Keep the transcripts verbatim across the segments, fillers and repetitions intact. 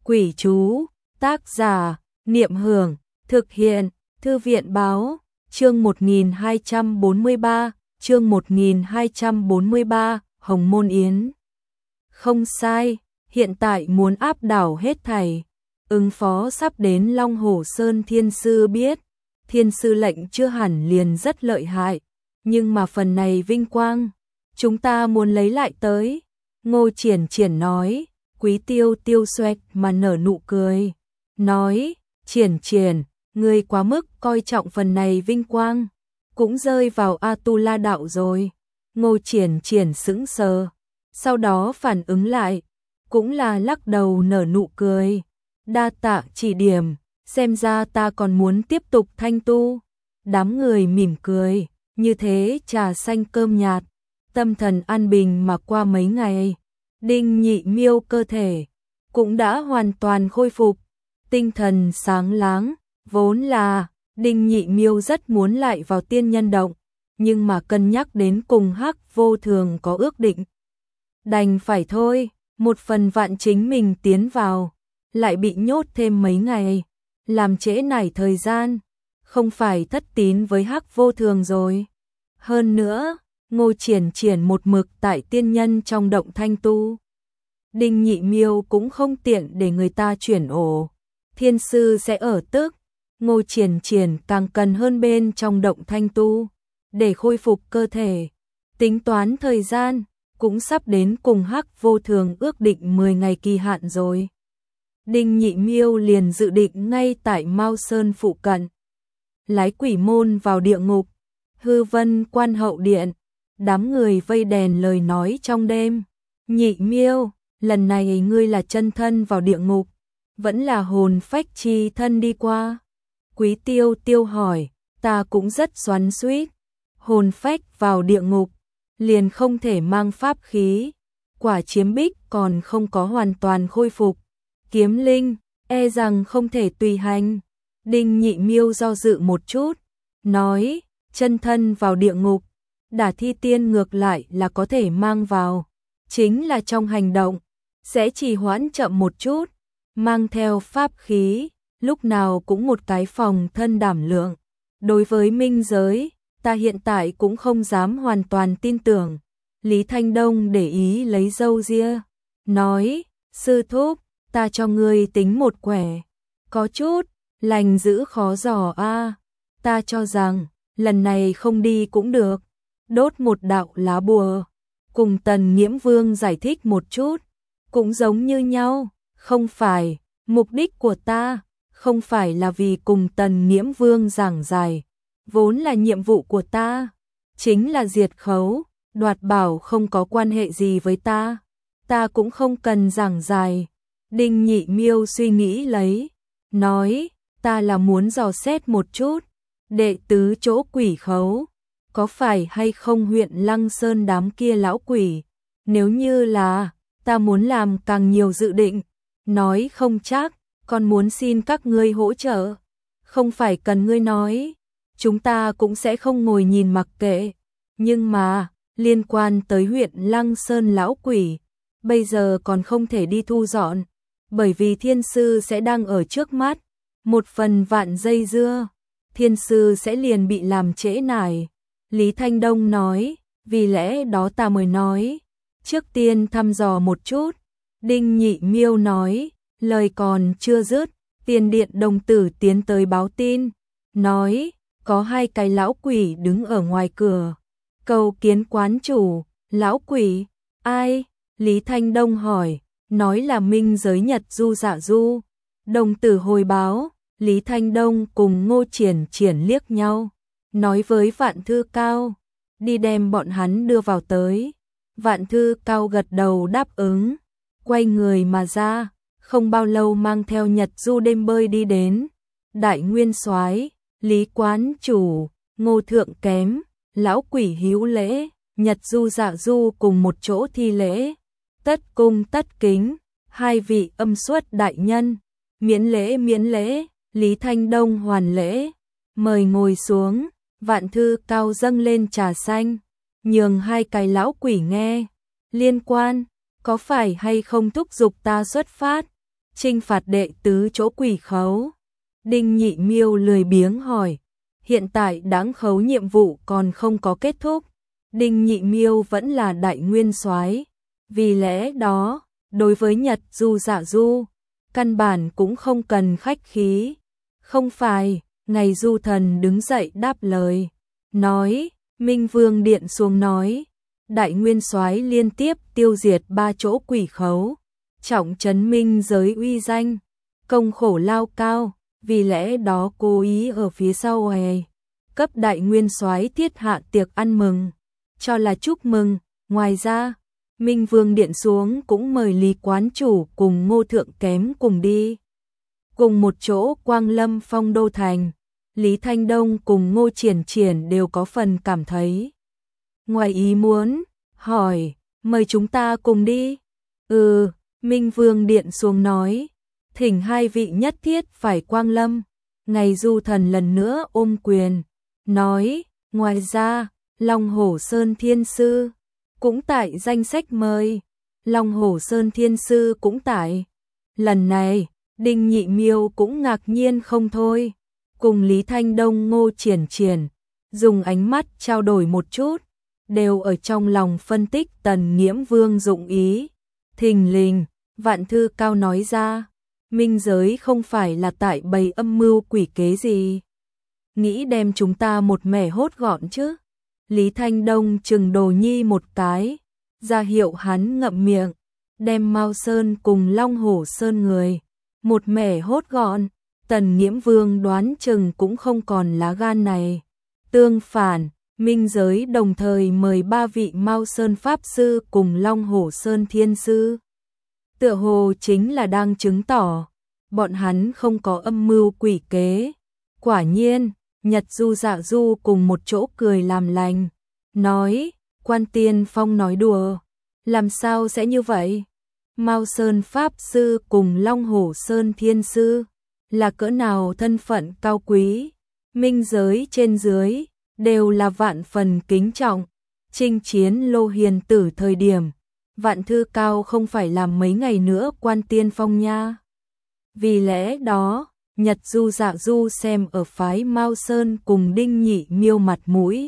Quỷ chú, tác giả, Niệm Hưởng, thực hiện, Thư viện báo, chương một nghìn hai trăm bốn mươi ba, chương một nghìn hai trăm bốn mươi ba, Hồng Môn Yến. Không sai, hiện tại muốn áp đảo hết thảy, ứng phó sắp đến Long Hổ Sơn. Thiên sư biết, thiên sư lệnh chưa hẳn liền rất lợi hại, nhưng mà phần này vinh quang, chúng ta muốn lấy lại tới. Ngô Triển Triển nói. Quý Tiêu Tiêu xoẹt mà nở nụ cười, nói, Triển Triển, ngươi quá mức coi trọng phần này vinh quang, cũng rơi vào A-tu-la đạo rồi. Ngô Triển Triển sững sờ, sau đó phản ứng lại, cũng là lắc đầu nở nụ cười, đa tạ chỉ điểm, xem ra ta còn muốn tiếp tục thanh tu. Đám người mỉm cười, như thế trà xanh cơm nhạt, tâm thần an bình mà qua mấy ngày. Đinh Nhị Miêu cơ thể cũng đã hoàn toàn khôi phục, tinh thần sáng láng, vốn là Đinh Nhị Miêu rất muốn lại vào tiên nhân động, nhưng mà cân nhắc đến cùng Hắc Vô Thường có ước định, đành phải thôi. Một phần vạn chính mình tiến vào, lại bị nhốt thêm mấy ngày, làm trễ nải thời gian, không phải thất tín với Hắc Vô Thường rồi. Hơn nữa, Ngô Triển Triển một mực tại tiên nhân trong động thanh tu, Đinh Nhị Miêu cũng không tiện để người ta chuyển ổ, thiên sư sẽ ở tức. Ngô Triển Triển càng cần hơn bên trong động thanh tu, để khôi phục cơ thể. Tính toán thời gian, cũng sắp đến cùng Hắc Vô Thường ước định mười ngày kỳ hạn rồi. Đinh Nhị Miêu liền dự định ngay tại Mao Sơn phụ cận, lái quỷ môn vào địa ngục. Hư Vân Quan hậu điện, đám người vây đèn lời nói trong đêm. Nhị Miêu, lần này ngươi là chân thân vào địa ngục, vẫn là hồn phách chi thân đi qua? Quý Tiêu Tiêu hỏi. Ta cũng rất xoắn xuýt, hồn phách vào địa ngục, liền không thể mang pháp khí, quả chiếm bích còn không có hoàn toàn khôi phục, kiếm linh, e rằng không thể tùy hành. Đinh Nhị Miêu do dự một chút, nói, chân thân vào địa ngục, đả thi tiên ngược lại là có thể mang vào, chính là trong hành động sẽ trì hoãn chậm một chút, mang theo pháp khí, lúc nào cũng một cái phòng thân đảm lượng. Đối với minh giới, ta hiện tại cũng không dám hoàn toàn tin tưởng. Lý Thanh Đông để ý lấy râu ria, nói, sư thúc, ta cho ngươi tính một quẻ, có chút lành giữ khó dò a. Ta cho rằng lần này không đi cũng được, đốt một đạo lá bùa, cùng Tần Nghiễm Vương giải thích một chút, cũng giống như nhau. Không phải, mục đích của ta không phải là vì cùng Tần Nghiễm Vương giảng giải, vốn là nhiệm vụ của ta chính là diệt khấu, đoạt bảo không có quan hệ gì với ta, ta cũng không cần giảng giải. Đinh Nhị Miêu suy nghĩ lấy, nói, ta là muốn dò xét một chút, đệ tứ chỗ quỷ khấu, có phải hay không huyện Lăng Sơn đám kia lão quỷ, nếu như là, ta muốn làm càng nhiều dự định, nói không chắc, còn muốn xin các ngươi hỗ trợ, không phải cần ngươi nói, chúng ta cũng sẽ không ngồi nhìn mặc kệ, nhưng mà, liên quan tới huyện Lăng Sơn lão quỷ, bây giờ còn không thể đi thu dọn, bởi vì thiên sư sẽ đang ở trước mắt, một phần vạn dây dưa, thiên sư sẽ liền bị làm trễ nải. Lý Thanh Đông nói, vì lẽ đó ta mới nói, trước tiên thăm dò một chút. Đinh Nhị Miêu nói, lời còn chưa dứt, tiền điện đồng tử tiến tới báo tin, nói, có hai cái lão quỷ đứng ở ngoài cửa, cầu kiến quán chủ. Lão quỷ, ai? Lý Thanh Đông hỏi, nói là minh giới Nhật Du Dạ Du. Đồng tử hồi báo, Lý Thanh Đông cùng Ngô Triển Triển liếc nhau, nói với Vạn Thư Cao, đi đem bọn hắn đưa vào tới. Vạn Thư Cao gật đầu đáp ứng, quay người mà ra, không bao lâu mang theo Nhật Du đêm bơi đi đến. Đại Nguyên Soái, Lý quán chủ, Ngô thượng kém, lão quỷ hữu lễ, Nhật Du Dạ Du cùng một chỗ thi lễ. Tất cung tất kính, hai vị âm xuất đại nhân, miễn lễ miễn lễ. Lý Thanh Đông hoàn lễ, mời ngồi xuống. Vạn Thư Cao dâng lên trà xanh, nhường hai cái lão quỷ nghe. Liên quan, có phải hay không thúc giục ta xuất phát? Trinh phạt đệ tứ chỗ quỷ khấu. Đinh Nhị Miêu lười biếng hỏi, hiện tại đáng khấu nhiệm vụ còn không có kết thúc. Đinh Nhị Miêu vẫn là đại nguyên soái, vì lẽ đó, đối với Nhật Du Dạ Du, căn bản cũng không cần khách khí. Không phải, ngày Du Thần đứng dậy đáp lời, nói, Minh Vương điện xuống nói, đại nguyên soái liên tiếp tiêu diệt ba chỗ quỷ khấu, trọng trấn minh giới uy danh, công khổ lao cao, vì lẽ đó cố ý ở phía sau hè, cấp đại nguyên soái thiết hạ tiệc ăn mừng, cho là chúc mừng. Ngoài ra, Minh Vương điện xuống cũng mời Lý quán chủ cùng Ngô thượng kém cùng đi. Cùng một chỗ Quang Lâm Phong đô thành, Lý Thanh Đông cùng Ngô Triển Triển đều có phần cảm thấy ngoài ý muốn, hỏi, mời chúng ta cùng đi. Ừ, Minh Vương điện xuống nói, thỉnh hai vị nhất thiết phải Quang Lâm. Ngày Du Thần lần nữa ôm quyền, nói, ngoài ra, Long Hổ Sơn Thiên Sư cũng tại danh sách mời. Long Hổ Sơn Thiên Sư cũng tại. Lần này, Đinh Nhị Miêu cũng ngạc nhiên không thôi, cùng Lý Thanh Đông Ngô Triển Triển, dùng ánh mắt trao đổi một chút, đều ở trong lòng phân tích Tần Nghiễm Vương dụng ý. Thình lình, Vạn Thư Cao nói ra, minh giới không phải là tại bày âm mưu quỷ kế gì, nghĩ đem chúng ta một mẻ hốt gọn chứ. Lý Thanh Đông chừng Đồ Nhi một cái, ra hiệu hắn ngậm miệng, đem Mao Sơn cùng Long Hổ Sơn người một mẻ hốt gọn. Tần Nghiễm Vương đoán chừng cũng không còn lá gan này. Tương phản, minh giới đồng thời mời ba vị Mao Sơn Pháp Sư cùng Long Hổ Sơn Thiên Sư. Tựa hồ chính là đang chứng tỏ, bọn hắn không có âm mưu quỷ kế. Quả nhiên, Nhật Du Dạ Du cùng một chỗ cười làm lành, nói, Quan Tiên Phong nói đùa, làm sao sẽ như vậy? Mao Sơn Pháp Sư cùng Long Hổ Sơn Thiên Sư là cỡ nào thân phận cao quý, minh giới trên dưới đều là vạn phần kính trọng. Chinh chiến Lô Hiền Tử thời điểm, Vạn Thư Cao không phải làm mấy ngày nữa Quan Tiên Phong nha. Vì lẽ đó, Nhật Du Dạ Du xem ở phái Mao Sơn cùng Đinh Nhị Miêu mặt mũi,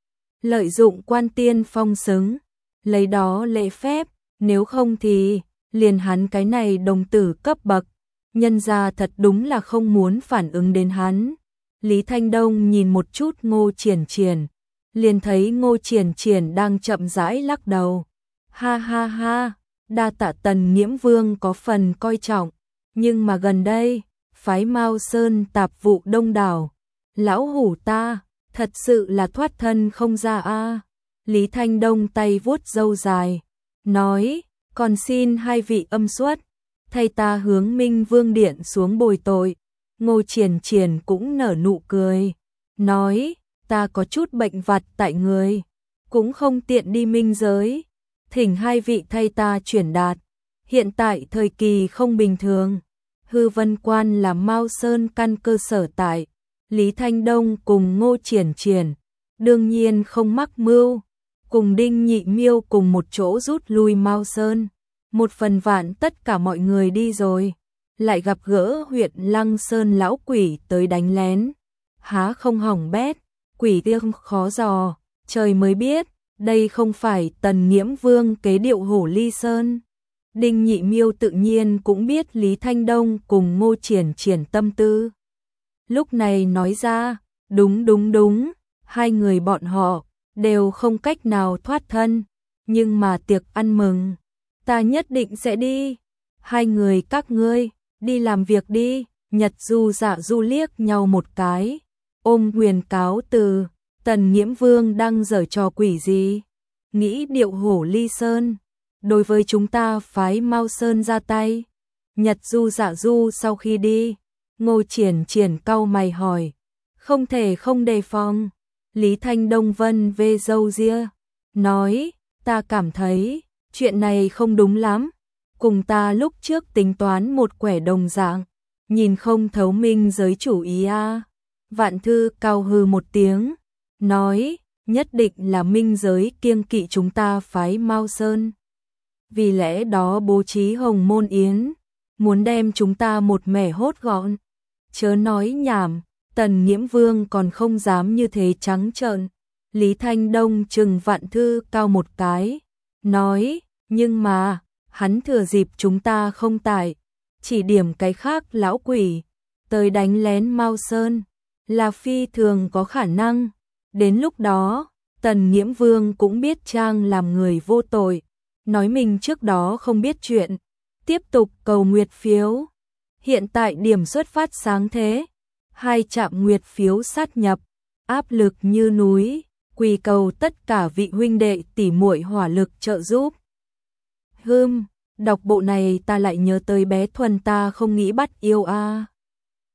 lợi dụng Quan Tiên Phong xứng, lấy đó lễ phép, nếu không thì liền hắn cái này đồng tử cấp bậc, nhân ra thật đúng là không muốn phản ứng đến hắn. Lý Thanh Đông nhìn một chút Ngô Triển Triển, liền thấy Ngô Triển Triển đang chậm rãi lắc đầu. Ha ha ha, đa tạ Tần Nghiễm Vương có phần coi trọng, nhưng mà gần đây, phái Mao Sơn tạp vụ đông đảo, lão hủ ta, thật sự là thoát thân không ra a. Lý Thanh Đông tay vuốt râu dài, nói, còn xin hai vị âm suất, thay ta hướng Minh Vương điện xuống bồi tội. Ngô Triển Triển cũng nở nụ cười, nói, ta có chút bệnh vặt tại người, cũng không tiện đi minh giới, thỉnh hai vị thay ta chuyển đạt, hiện tại thời kỳ không bình thường, Hư Vân Quan là Mao Sơn căn cơ sở tại, Lý Thanh Đông cùng Ngô Triển Triển, đương nhiên không mắc mưu, cùng Đinh Nhị Miêu cùng một chỗ rút lui Mao Sơn, một phần vạn tất cả mọi người đi rồi, lại gặp gỡ huyện Lăng Sơn lão quỷ tới đánh lén, há không hỏng bét, quỷ kia khó dò, trời mới biết, đây không phải Tần Nghiễm Vương kế điệu Hổ Ly Sơn. Đinh Nhị Miêu tự nhiên cũng biết Lý Thanh Đông cùng Ngô Triển Triển tâm tư. Lúc này nói ra, đúng đúng đúng, hai người bọn họ đều không cách nào thoát thân, nhưng mà tiệc ăn mừng, ta nhất định sẽ đi. Hai người các ngươi, đi làm việc đi. Nhật Du Dạ Du liếc nhau một cái, ôm quyền cáo từ. Tần Nghiễm Vương đang giở trò quỷ gì? Nghĩ điệu Hổ Ly Sơn, đối với chúng ta phái Mao Sơn ra tay. Nhật Du Dạ Du sau khi đi, Ngô Triển Triển cau mày hỏi, không thể không đề phòng. Lý Thanh Đông vân vê râu ria, nói, ta cảm thấy chuyện này không đúng lắm, cùng ta lúc trước tính toán một quẻ đồng dạng, nhìn không thấu minh giới chủ ý a. À. Vạn Thư Cao hừ một tiếng, nói, nhất định là minh giới kiêng kỵ chúng ta phái Mao Sơn, vì lẽ đó bố trí Hồng Môn Yến, muốn đem chúng ta một mẻ hốt gọn. Chớ nói nhảm, Tần Nghiễm Vương còn không dám như thế trắng trợn. Lý Thanh Đông trừng Vạn Thư cao một cái, nói, nhưng mà, hắn thừa dịp chúng ta không tại, chỉ điểm cái khác lão quỷ, tới đánh lén Mao Sơn, là phi thường có khả năng. Đến lúc đó, Tần Nghiễm Vương cũng biết trang làm người vô tội, nói mình trước đó không biết chuyện, tiếp tục cầu nguyệt phiếu. Hiện tại điểm xuất phát sáng thế, hai trạm nguyệt phiếu sát nhập, áp lực như núi, quỳ cầu tất cả vị huynh đệ tỉ muội hỏa lực trợ giúp. Hừm, đọc bộ này ta lại nhớ tới bé Thuần ta không nghĩ bắt yêu a. À.